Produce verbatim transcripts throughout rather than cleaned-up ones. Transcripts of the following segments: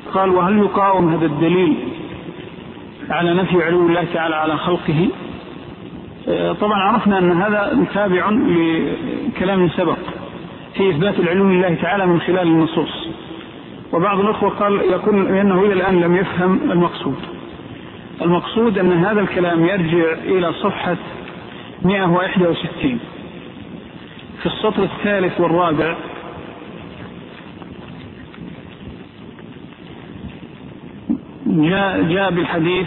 قال: وهل يقاوم هذا الدليل على نفي علو الله تعالى على خلقه؟ طبعا عرفنا أن هذا تابع لكلام سبق في إثبات العلو لله تعالى من خلال النصوص. وبعض الأخوة قال يكون لأنه إلى الآن لم يفهم المقصود. المقصود أن هذا الكلام يرجع إلى صفحة مئة وواحد وستين في السطر الثالث والرابع. جاء, جاء بالحديث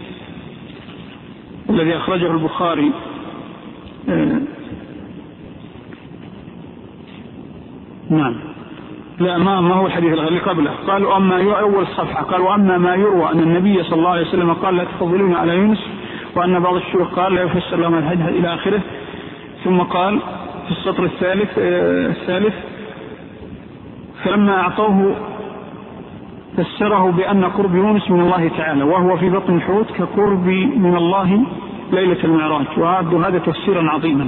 الذي أخرجه البخاري آه نعم لا ما ما هو الحديث اللي قبله. قالوا أما أول صفحة قال: وأما ما يروى أن النبي صلى الله عليه وسلم قال: لا تفضلون على يونس، وأن بعض الشيوخ قال: لا يفسر لهم الحديث إلى آخره. ثم قال في السطر الثالث آه الثالث: فلما أعطوه فسره بأن قرب يونس من الله تعالى وهو في بطن الحوت كقرب من الله ليلة المعراج. وهذا تفسيرا عظيما.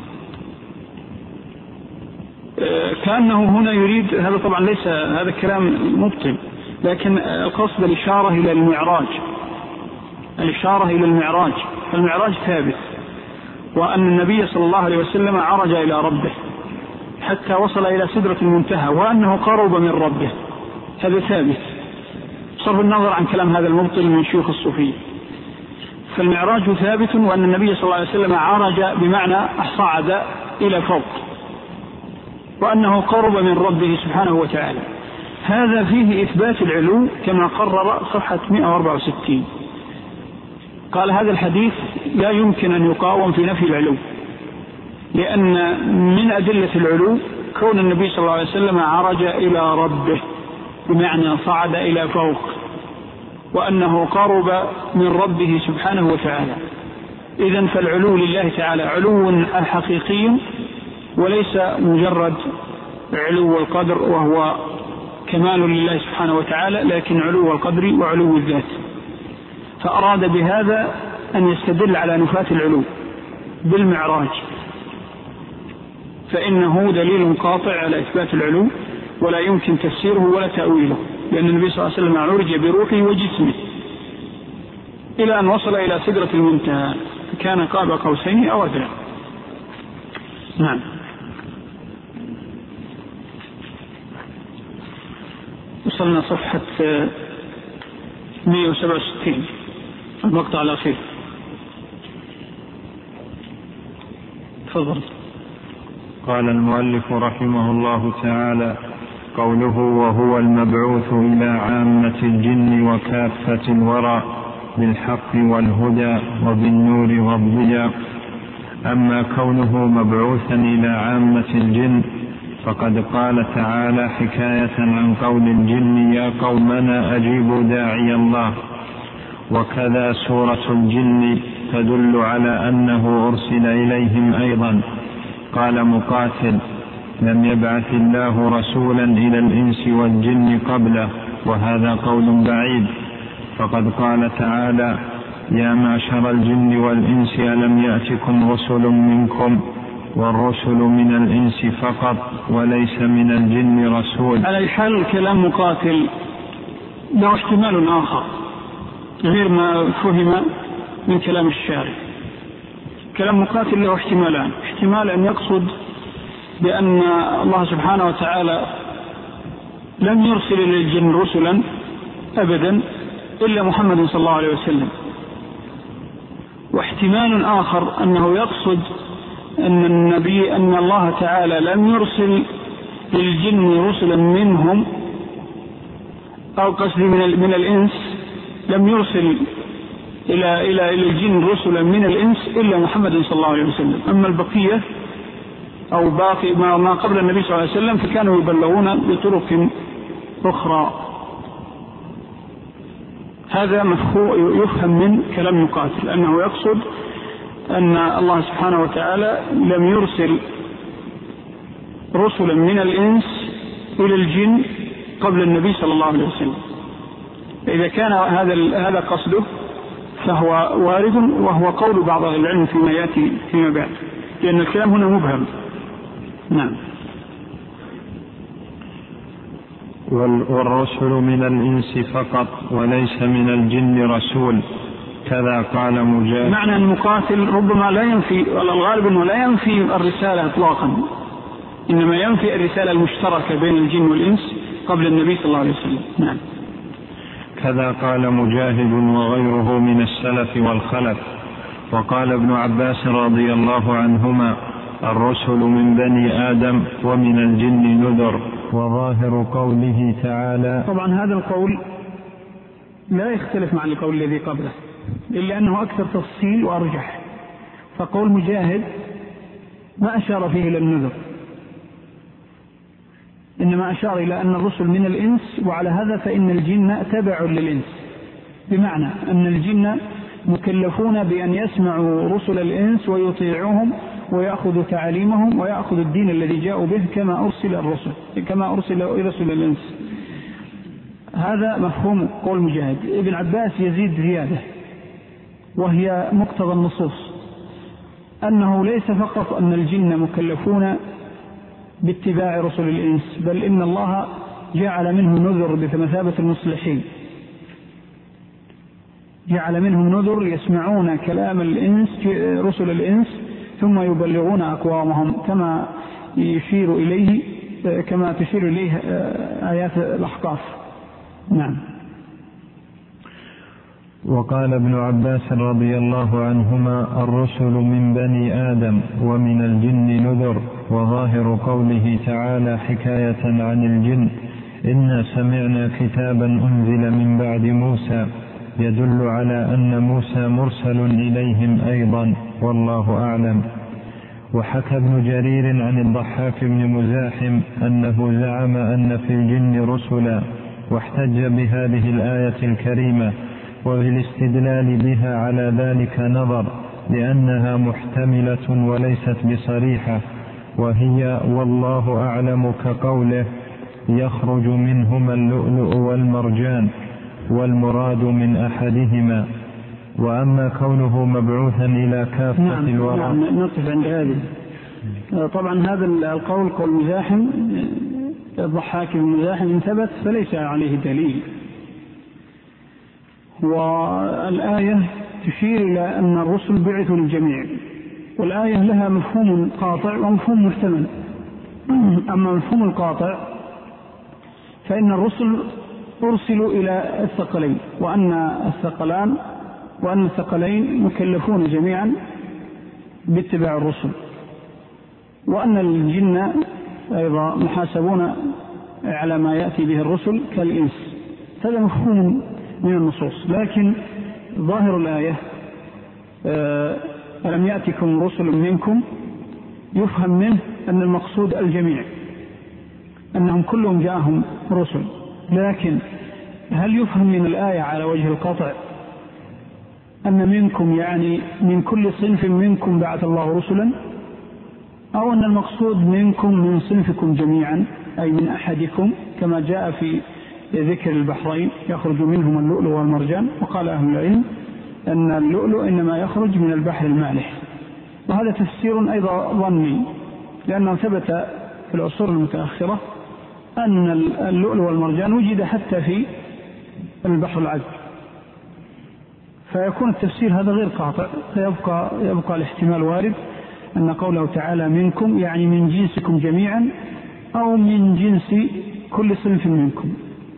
كأنه هنا يريد، هذا طبعا ليس هذا الكلام مبطل، لكن القصد الإشارة إلى المعراج، الإشارة إلى المعراج. فالمعراج ثابت، وأن النبي صلى الله عليه وسلم عرج إلى ربه حتى وصل إلى سدرة المنتهى، وأنه قرب من ربه، هذا ثابت صرف النظر عن كلام هذا المبطل من شيوخ الصوفية. فالمعراج ثابت، وأن النبي صلى الله عليه وسلم عرج بمعنى صعد إلى فوق، وأنه قرب من ربه سبحانه وتعالى. هذا فيه إثبات العلو كما قرر صفحة مئة وأربعة وستين. قال: هذا الحديث لا يمكن أن يقاوم في نفي العلو، لأن من أدلة العلو كون النبي صلى الله عليه وسلم عرج إلى ربه بمعنى صعد إلى فوق، وأنه قرب من ربه سبحانه وتعالى. إذن فالعلو لله تعالى علو حقيقي، وليس مجرد علو القدر وهو كمال لله سبحانه وتعالى، لكن علو القدر وعلو الذات. فأراد بهذا أن يستدل على نفاة العلو بالمعراج، فإنه دليل قاطع على إثبات العلو ولا يمكن تفسيره ولا تأويله، لأن النبي صلى الله عليه وسلم عرج بروحه وجسمه إلى أن وصل إلى سدرة المنتهى، كان قاب قوسين أو أدنى. نعم. وصلنا صفحة مئة وسبعة وستين، المقطع الأخير. تفضل. قال المؤلف رحمه الله تعالى: قوله: وهو المبعوث إلى عامة الجن وكافة الورى بالحق والهدى وبالنور والضياء. أما كونه مبعوثا إلى عامة الجن فقد قال تعالى حكاية عن قول الجن: يا قومنا أجيبوا داعي الله. وكذا سورة الجن تدل على أنه أرسل إليهم أيضا. قال مقاتل: لم يبعث الله رسولا إلى الإنس والجن قبله، وهذا قول بعيد، فقد قال تعالى: يا معشر الجن والإنس ألم يأتكم رسل منكم، والرسل من الإنس فقط وليس من الجن رسول. على الحال كلام مقاتل له احتمال آخر غير ما فهم من كلام الشارع. كلام مقاتل له احتمالان: احتمال أن يقصد بأن الله سبحانه وتعالى لم يرسل للجن رسلا أبدا إلا محمد صلى الله عليه وسلم. واحتمال آخر أنه يقصد أن النبي أن الله تعالى لم يرسل للجن رسلا منهم، أو قصد من, من الإنس لم يرسل إلى, إلى, إلى الجن رسلا من الإنس إلا محمد صلى الله عليه وسلم. أما البقية أو باقي ما قبل النبي صلى الله عليه وسلم فكانوا يبلغون بطرق أخرى. هذا مفهوم يفهم من كلام مقاتل، أنه يقصد أن الله سبحانه وتعالى لم يرسل رسلا من الإنس إلى الجن قبل النبي صلى الله عليه وسلم. إذا كان هذا هذا قصده فهو وارد، وهو قول بعض أهل العلم فيما يأتي فيما بعد، لأن الكلام هنا مبهم. نعم. والرسل من الإنس فقط وليس من الجن رسول، كذا قال مجاهد. معنى المقاتل ربما لا ينفي، والغالب أنه لا ينفي الرسالة إطلاقا، إنما ينفي الرسالة المشتركة بين الجن والإنس قبل النبي صلى الله عليه وسلم. نعم. كذا قال مجاهد وغيره من السلف والخلف. وقال ابن عباس رضي الله عنهما: الرسل من بني آدم ومن الجن نذر. وظاهر قوله تعالى. طبعا هذا القول لا يختلف مع القول الذي قبله، إلا أنه أكثر تفصيل وأرجح. فقول مجاهد ما أشار فيه إلى النذر، إنما أشار إلى أن الرسل من الإنس، وعلى هذا فإن الجن تبع للإنس، بمعنى أن الجن مكلفون بأن يسمعوا رسل الإنس ويطيعوهم ويأخذوا تعاليمهم ويأخذوا الدين الذي جاءوا به كما أرسل الرسل كما أرسل رسل الإنس. هذا مفهوم قول مجاهد. ابن عباس يزيد زيادة، وهي مقتضى النصوص، أنه ليس فقط أن الجن مكلفون باتباع رسل الإنس، بل إن الله جعل منه نذر بمثابة المصلحين، جعل منهم نذر يسمعون كلام الإنس رسل الإنس ثم يبلغون أقوامهم، كما يشير إليه كما تشير إليه آيات الأحقاف. نعم. وقال ابن عباس رضي الله عنهما: الرسل من بني آدم ومن الجن نذر. وظاهر قوله تعالى حكاية عن الجن: إنا سمعنا كتابا أنزل من بعد موسى يدل على أن موسى مرسل إليهم أيضا، والله أعلم. وحكى ابن جرير عن الضحاك بن مزاحم أنه زعم أن في الجن رسلا، واحتج بهذه الآية الكريمة، وبالاستدلال بها على ذلك نظر، لأنها محتملة وليست بصريحة، وهي والله أعلم كقوله: يخرج منهما اللؤلؤ والمرجان، والمراد من أحدهما. وأما كونه مبعوثا إلى كافة نعم الورى. نعم نقف عند هذه. طبعا هذا القول قول مزاحم، الضحاك بن مزاحم ثبت فليس عليه دليل، والآية تشير إلى أن الرسل بعثوا للجميع، والآية لها مفهوم قاطع ومفهوم محتمل. أما مفهوم القاطع فإن الرسل أرسلوا إلى الثقلين، وأن الثقلان وأن الثقلين مكلفون جميعا باتباع الرسل، وأن الجن أيضا محاسبون على ما يأتي به الرسل كالإنس. هذا مفهوم من النصوص، لكن ظاهر الآية ألم يأتكم رسل منكم يفهم منه أن المقصود الجميع، أنهم كلهم جاءهم رسل. لكن هل يفهم من الآية على وجه القطع أن منكم يعني من كل صنف منكم بعث الله رسلا، أو أن المقصود منكم من صنفكم جميعا أي من أحدكم، كما جاء في ذكر البحرين يخرج منهما اللؤلؤ والمرجان؟ وقال أهل العلم أن اللؤلؤ إنما يخرج من البحر المالح، وهذا تفسير أيضا ظني، لأنه ثبت في العصور المتأخرة أن اللؤلؤ والمرجان وجد حتى في البحر العذب، فيكون التفسير هذا غير قاطع، فيبقى يبقى الاحتمال وارد أن قوله تعالى منكم يعني من جنسكم جميعا، أو من جنس كل صنف منكم،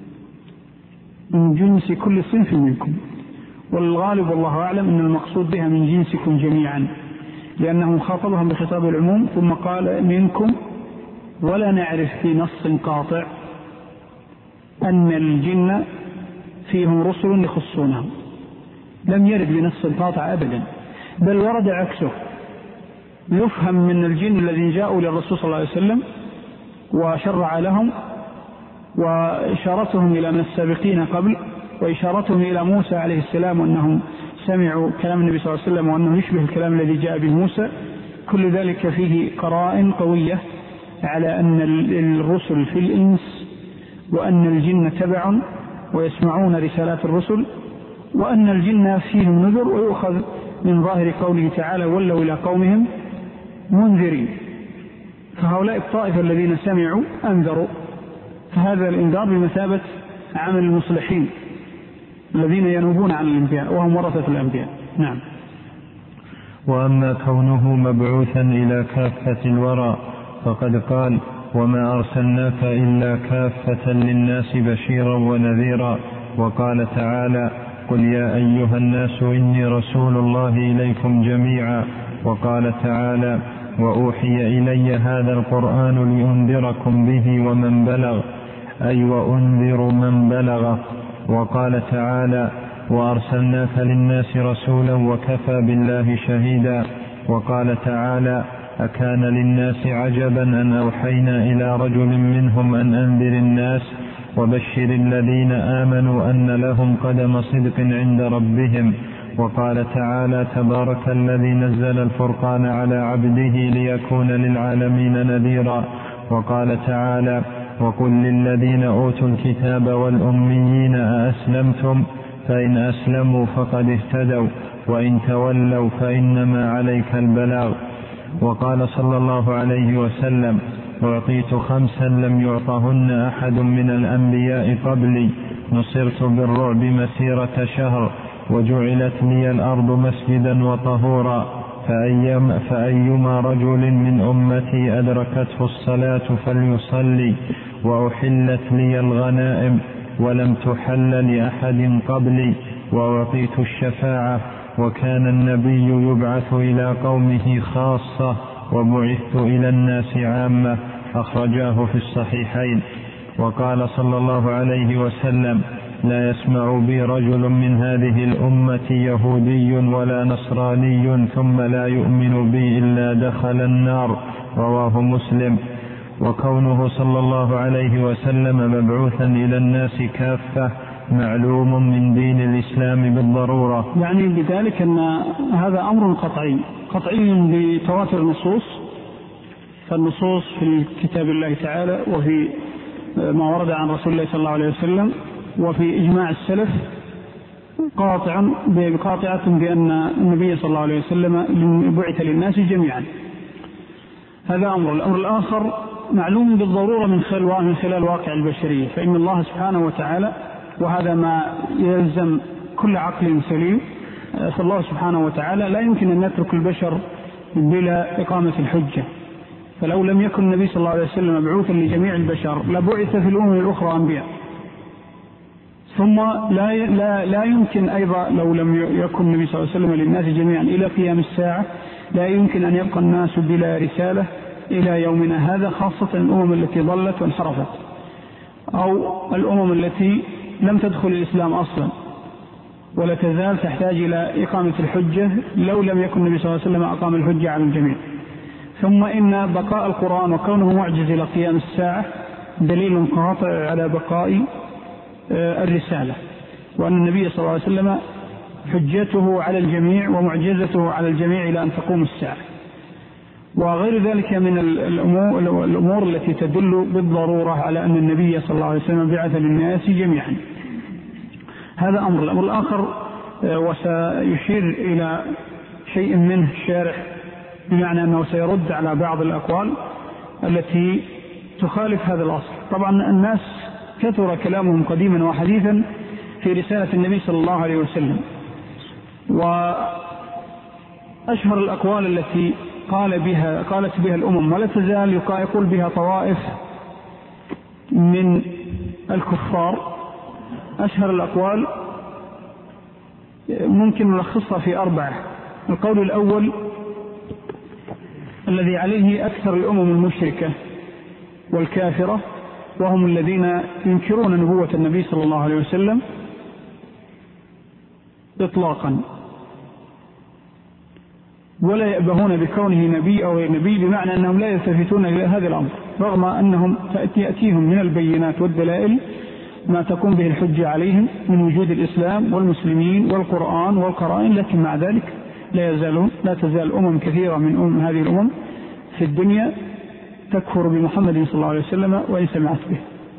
من جنس كل صنف منكم. والغالب والله أعلم أن المقصود بها من جنسكم جميعا، لأنه خاطبهم بخطاب العموم ثم قال منكم، ولا نعرف في نص قاطع أن الجن فيهم رسل يخصونهم، لم يرد بنص قاطع أبدا، بل ورد عكسه. يفهم من الجن الذين جاءوا للرسول صلى الله عليه وسلم وشرع لهم، وإشارتهم إلى من السابقين قبل، وإشارتهم إلى موسى عليه السلام وأنهم سمعوا كلام النبي صلى الله عليه وسلم وأنه يشبه الكلام الذي جاء به موسى، كل ذلك فيه قرائن قوية على أن الرسل في الإنس، وأن الجن تبع ويسمعون رسالات الرسل، وأن الجن فيهم نذر. ويؤخذ من ظاهر قوله تعالى ولوا إلى قومهم منذرين، فهؤلاء الطائفة الذين سمعوا أنذروا، فهذا الإنذار بمثابة عمل المصلحين الذين ينوبون عن الأنبياء وهم ورثة الأنبياء. نعم. وأما كونه مبعوثا إلى كافة الورى فقد قال: وما أرسلناك إلا كافة للناس بشيرا ونذيرا. وقال تعالى: قل يا أيها الناس إني رسول الله إليكم جميعا. وقال تعالى: وأوحي إلي هذا القرآن لأنذركم به ومن بلغ، أي وأنذر من بلغ. وقال تعالى: وأرسلناك للناس رسولا وكفى بالله شهيدا. وقال تعالى: أكان للناس عجبا أن أوحينا إلى رجل منهم أن أنذر الناس وبشر الذين آمنوا أن لهم قدم صدق عند ربهم. وقال تعالى: تبارك الذي نزل الفرقان على عبده ليكون للعالمين نذيرا. وقال تعالى: وقل للذين أوتوا الكتاب والأميين أأسلمتم؟ فإن أسلموا فقد اهتدوا وإن تولوا فإنما عليك البلاغ. وقال صلى الله عليه وسلم: أعطيت خمسا لم يعطهن أحد من الأنبياء قبلي، نصرت بالرعب مسيرة شهر، وجعلت لي الأرض مسجدا وطهورا، فأيما, فأيما رجل من أمتي أدركته الصلاة فليصلي، وأحلت لي الغنائم ولم تحل لأحد قبلي، وأعطيت الشفاعة، وكان النبي يبعث إلى قومه خاصة وبعثت إلى الناس عامة. أخرجاه في الصحيحين. وقال صلى الله عليه وسلم: لا يسمع بي رجل من هذه الأمة يهودي ولا نصراني ثم لا يؤمن بي إلا دخل النار. رواه مسلم. وكونه صلى الله عليه وسلم مبعوثا إلى الناس كافة معلوم من دين الإسلام بالضرورة. يعني بذلك أن هذا أمر قطعي قطعي بتواتر النصوص، فالنصوص في كتاب الله تعالى وفي ما ورد عن رسول الله صلى الله عليه وسلم وفي إجماع السلف قاطع بقاطعة بأن النبي صلى الله عليه وسلم بعث للناس جميعا. هذا أمر. الأمر الآخر معلوم بالضرورة من خلال من خلال واقع البشرية، فإن الله سبحانه وتعالى، وهذا ما يلزم كل عقل سليم، فالله سبحانه وتعالى لا يمكن أن يترك البشر بلا إقامة الحجة. فلو لم يكن النبي صلى الله عليه وسلم مبعوثا لجميع البشر لبعث في الأمم الأخرى أنبياء. ثم لا لا لا يمكن أيضا لو لم يكن النبي صلى الله عليه وسلم للناس جميعا إلى قيام الساعة لا يمكن أن يبقى الناس بلا رسالة إلى يومنا هذا، خاصة الأمم التي ضلت وانحرفت أو الأمم التي لم تدخل الإسلام أصلا ولا تزال تحتاج إلى إقامة الحجة لو لم يكن النبي صلى الله عليه وسلم أقام الحجة على الجميع. ثم إن بقاء القرآن وكونه معجز إلى قيام الساعة دليل قاطع على بقاء الرسالة، وأن النبي صلى الله عليه وسلم حجته على الجميع ومعجزته على الجميع إلى أن تقوم الساعة. وغير ذلك من الأمور, الأمور التي تدل بالضرورة على أن النبي صلى الله عليه وسلم بعث للناس جميعا. هذا أمر. الأمر الآخر وسيشير إلى شيء منه الشارح بمعنى أنه سيرد على بعض الأقوال التي تخالف هذا الأصل. طبعا الناس كثر كلامهم قديما وحديثا في رسالة النبي صلى الله عليه وسلم، وأشهر الأقوال التي قال بها قالت بها الأمم ولا تزال يقول بها طوائف من الكفار. أشهر الأقوال ممكن نلخصها في أربعة. القول الأول الذي عليه أكثر الأمم المشركة والكافرة، وهم الذين ينكرون نبوة النبي صلى الله عليه وسلم إطلاقا ولا يأبهون بكونه نبي أو غير نبي، بمعنى أنهم لا يلتفتون إلى هذا الأمر رغم أنهم تأتيهم من البينات والدلائل ما تقوم به الحجة عليهم من وجود الإسلام والمسلمين والقرآن والقرائن، لكن مع ذلك لا يزالون لا تزال أمم كثيرة من أمم هذه الأمم في الدنيا تكفر بمحمد صلى الله عليه وسلم وإن سمعت به.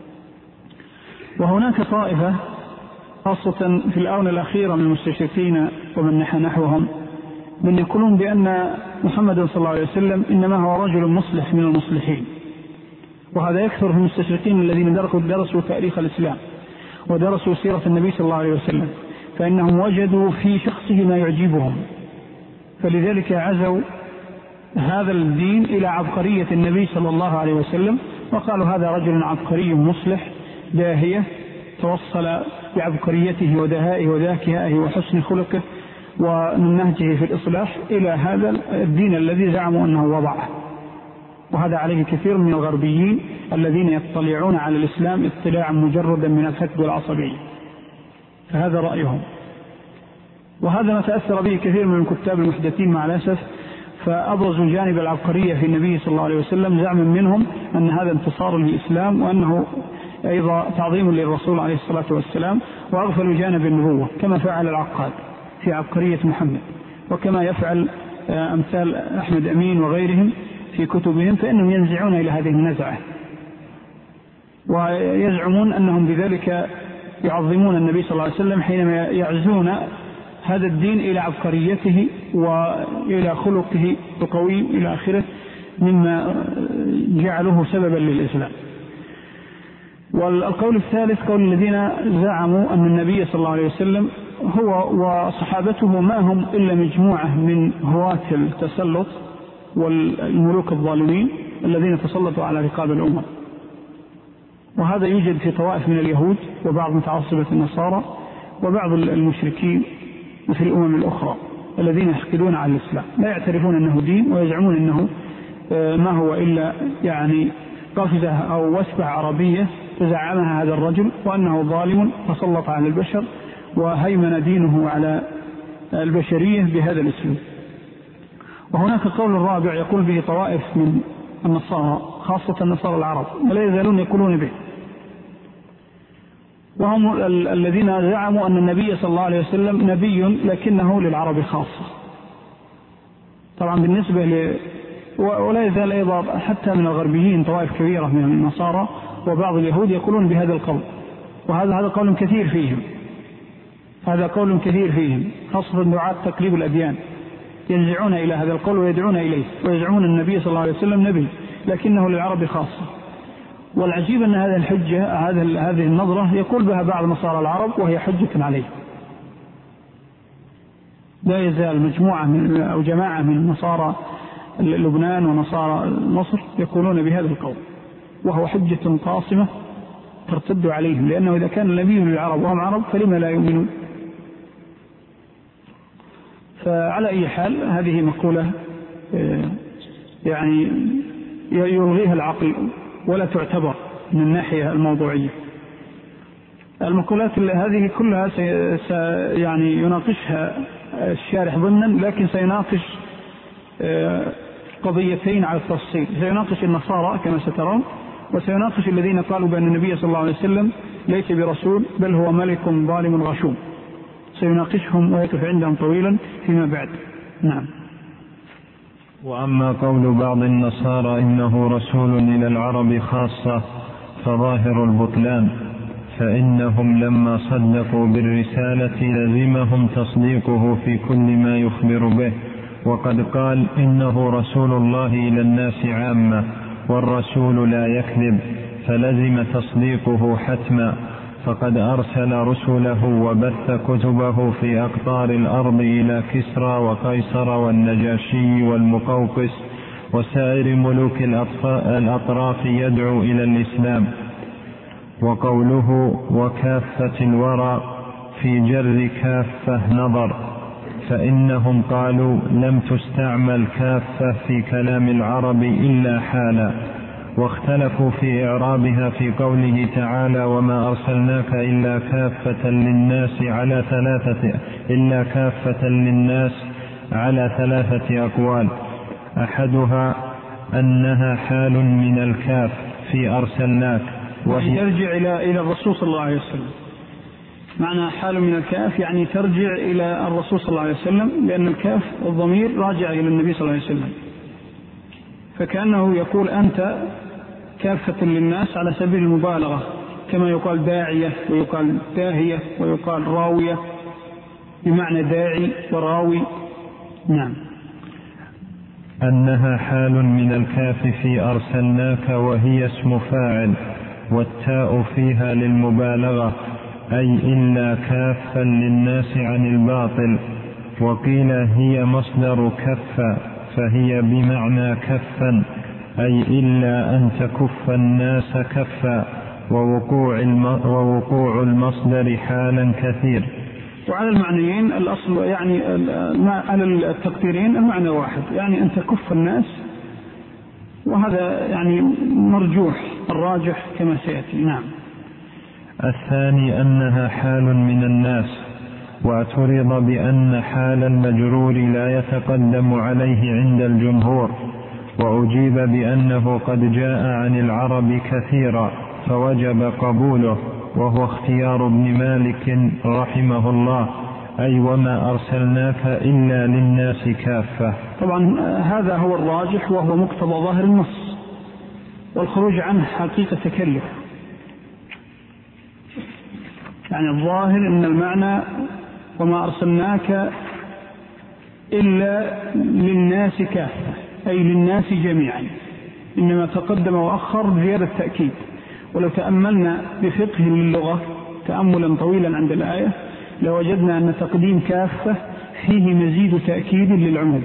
وهناك طائفة خاصة في الآونة الأخيرة من المستشرقين ومن نحى نحوهم من يقولون بأن محمد صلى الله عليه وسلم إنما هو رجل مصلح من المصلحين، وهذا يكثر في المستشرقين الذين درسوا, درسوا تاريخ الإسلام ودرسوا سيرة النبي صلى الله عليه وسلم، فإنهم وجدوا في شخصه ما يعجبهم، فلذلك عزوا هذا الدين إلى عبقرية النبي صلى الله عليه وسلم، وقالوا هذا رجل عبقري مصلح داهية توصل بعبقريته ودهائه وذكائه وحسن خلقه ومن نهجه في الإصلاح إلى هذا الدين الذي زعموا أنه وضعه. وهذا عليه كثير من الغربيين الذين يطلعون على الإسلام اطلاعا مجردا من الحقد والعصبية، فهذا رأيهم. وهذا ما تأثر به كثير من الكتاب المحدثين مع الأسف، فأبرزوا جانب العبقرية في النبي صلى الله عليه وسلم زعما منهم أن هذا انتصار للإسلام وأنه أيضا تعظيم للرسول عليه الصلاة والسلام، وأغفلوا جانب النبوة كما فعل العقاد في عبقرية محمد، وكما يفعل أمثال أحمد أمين وغيرهم في كتبهم، فإنهم ينزعون إلى هذه النزعة ويزعمون أنهم بذلك يعظمون النبي صلى الله عليه وسلم حينما يعزون هذا الدين إلى عبقريته وإلى خلقه القوي إلى آخره مما جعله سببا للإسلام. والقول الثالث قول الذين زعموا أن النبي صلى الله عليه وسلم هو وصحابته ما هم إلا مجموعة من هواة التسلط والملوك الظالمين الذين تسلطوا على رقاب الأمة. وهذا يوجد في طوائف من اليهود وبعض متعصبة النصارى وبعض المشركين في الأمم الأخرى الذين يحقدون على الإسلام، لا يعترفون أنه دين ويزعمون أنه ما هو إلا يعني قفزة أو وسبة عربية تزعمها هذا الرجل، وأنه ظالم تسلط على البشر وهيمن دينه على البشرية بهذا الاسلوب. وهناك قول الرابع يقول به طوائف من النصارى خاصة النصارى العرب ولا يزالون يقولون به، وهم الذين زعموا أن النبي صلى الله عليه وسلم نبي لكنه للعرب خاصة. طبعا بالنسبة ل ولا يزال أيضا حتى من الغربيين طوائف كبيرة من النصارى وبعض اليهود يقولون بهذا القول، وهذا هذا قول كثير فيهم هذا قول كثير فيهم خاصة دعاة تقليب الأديان ينزعون إلى هذا القول ويدعون إليه ويزعمون النبي صلى الله عليه وسلم نبي لكنه للعرب خاصة. والعجيب أن هذه الحجة هذه النظرة يقول بها بعض نصارى العرب وهي حجة عليه. لا يزال مجموعة من أو جماعة من نصارى لبنان ونصارى مصر يقولون بهذا القول، وهو حجة قاصمة ترتد عليهم، لأنه إذا كان النبي للعرب وهم عرب فلما لا يؤمنون. فعلى أي حال هذه مقولة يعني يلغيها العقل ولا تعتبر من الناحية الموضوعية. المقولات هذه كلها يعني يناقشها الشارح ضمنا، لكن سيناقش قضيتين على التفصيل، سيناقش النصارى كما سترون، وسيناقش الذين قالوا بأن النبي صلى الله عليه وسلم ليس برسول بل هو ملك ظالم غشوم، سيناقشهم ويقف عندهم طويلا فيما بعد. نعم. وأما قول بعض النصارى إنه رسول إلى العرب خاصة فظاهر البطلان، فإنهم لما صدقوا بالرسالة لزمهم تصديقه في كل ما يخبر به، وقد قال إنه رسول الله إلى الناس عامة والرسول لا يكذب، فلزم تصديقه حتما، فقد أرسل رسله وبث كتبه في أقطار الأرض إلى كسرى وقيصر والنجاشي والمقوقس وسائر ملوك الأطراف يدعو إلى الإسلام. وقوله وكافة الورى في جر كافة نظر، فإنهم قالوا لم تستعمل كافة في كلام العرب إلا حالا، واختلفوا في إعرابها في قوله تعالى وما أرسلناك إلا كافة للناس على ثلاثة إلا كافة للناس على ثلاثة أقوال، أحدها أنها حال من الكاف في أرسلناك، وهي ترجع إلى إلى الرسول صلى الله عليه وسلم. معنى حال من الكاف يعني ترجع إلى الرسول صلى الله عليه وسلم، لأن الكاف الضمير راجع إلى النبي صلى الله عليه وسلم، فكأنه يقول أنت كافة للناس على سبيل المبالغة، كما يقال داعية ويقال داهية ويقال راوية بمعنى داعي وراوي. نعم. أنها حال من الكاف في أرسلناك وهي اسم فاعل، والتاء فيها للمبالغة، أي إلا كافا للناس عن الباطل. وقيل هي مصدر كف، فهي بمعنى كفا، أي إلا أن تكف الناس كفا، ووقوع, ووقوع المصدر حالا كثير. وعلى المعنيين الأصل يعني على التقديرين المعنى واحد، يعني أن تكف الناس، وهذا يعني مرجوح، الراجح كما سيأتي. نعم. الثاني أنها حال من الناس، واعترض بأن حال المجرور لا يتقدم عليه عند الجمهور، وأجيب بأنه قد جاء عن العرب كثيرا فوجب قبوله، وهو اختيار ابن مالك رحمه الله، أي وما أرسلناك إلا للناس كافة. طبعا هذا هو الراجح، وهو مقتضى ظاهر النص، والخروج عنه حقيقة تكلف. يعني الظاهر أن المعنى وما أرسلناك إلا للناس كافة، أي للناس جميعا، إنما تقدم وأخر زيادة تأكيد. ولو تأملنا بفقه للغة تأملا طويلا عند الآية لوجدنا أن تقديم كافة فيه مزيد تأكيد للعموم،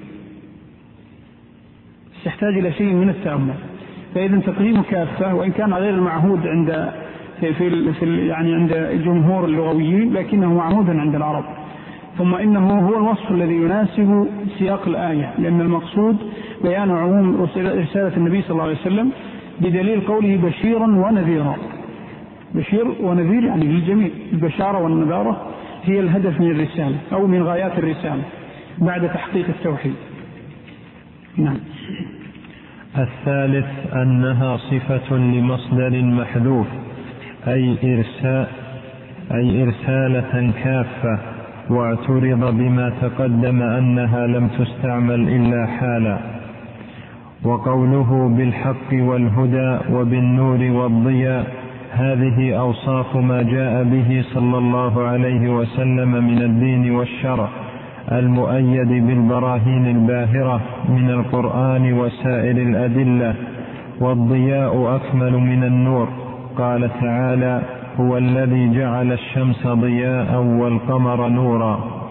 يحتاج إلى شيء من التأمل. فإذا تقديم كافة وإن كان غير المعهود عند في في يعني عند جمهور اللغويين، لكنه معهود عند العرب. ثم إنه هو الوصف الذي يناسب سياق الآية، لأن المقصود بيان عموم رسالة النبي صلى الله عليه وسلم بدليل قوله بشيرا ونذيرا. بشير ونذير يعني للجميع، البشارة والنذارة هي الهدف من الرسالة أو من غايات الرسالة بعد تحقيق التوحيد. نعم. الثالث أنها صفة لمصدر محذوف، أي إرساء أي إرسالة كافة، واعترض بما تقدم أنها لم تستعمل إلا حالا. وقوله بالحق والهدى وبالنور والضياء، هذه أوصاف ما جاء به صلى الله عليه وسلم من الدين والشرع المؤيد بالبراهين الباهرة من القرآن وسائر الأدلة. والضياء أكمل من النور، قال تعالى: هو الذي جعل الشمس ضياء والقمر نورا.